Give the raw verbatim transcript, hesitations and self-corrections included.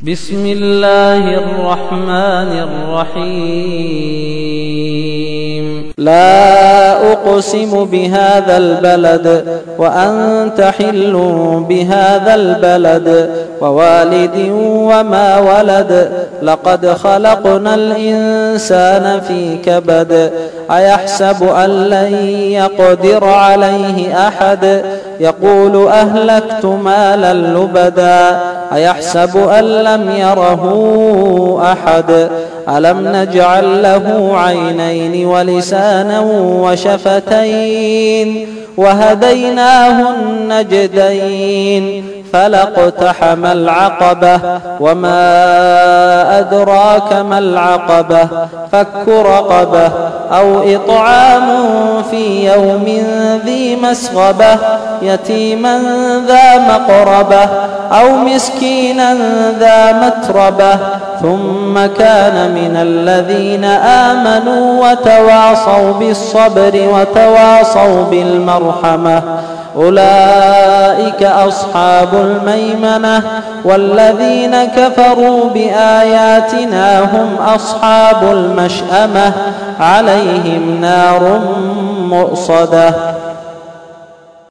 بسم الله الرحمن الرحيم. لا أقسم بهذا البلد وأنت حل بهذا البلد ووالد وما ولد لقد خلقنا الإنسان في كبد أيحسب أن لن يقدر عليه أحد يقول أهلكت مالا لبدا أيحسب أن لم يره أحد ألم نجعل له عينين ولسانا وشفتين وهديناه النجدين فلاقتحم العقبة وما أدراك ما العقبة فك رقبة أو إطعام في يوم ذي مسغبة يتيما ذا مقربة أو مسكينا ذا متربة ثم كان من الذين آمنوا وتواصوا بالصبر وتواصوا بالمرحمة أولئك أصحاب الميمنة والذين كفروا بآياتنا هم أصحاب المشأمة عليهم نار مؤصدة.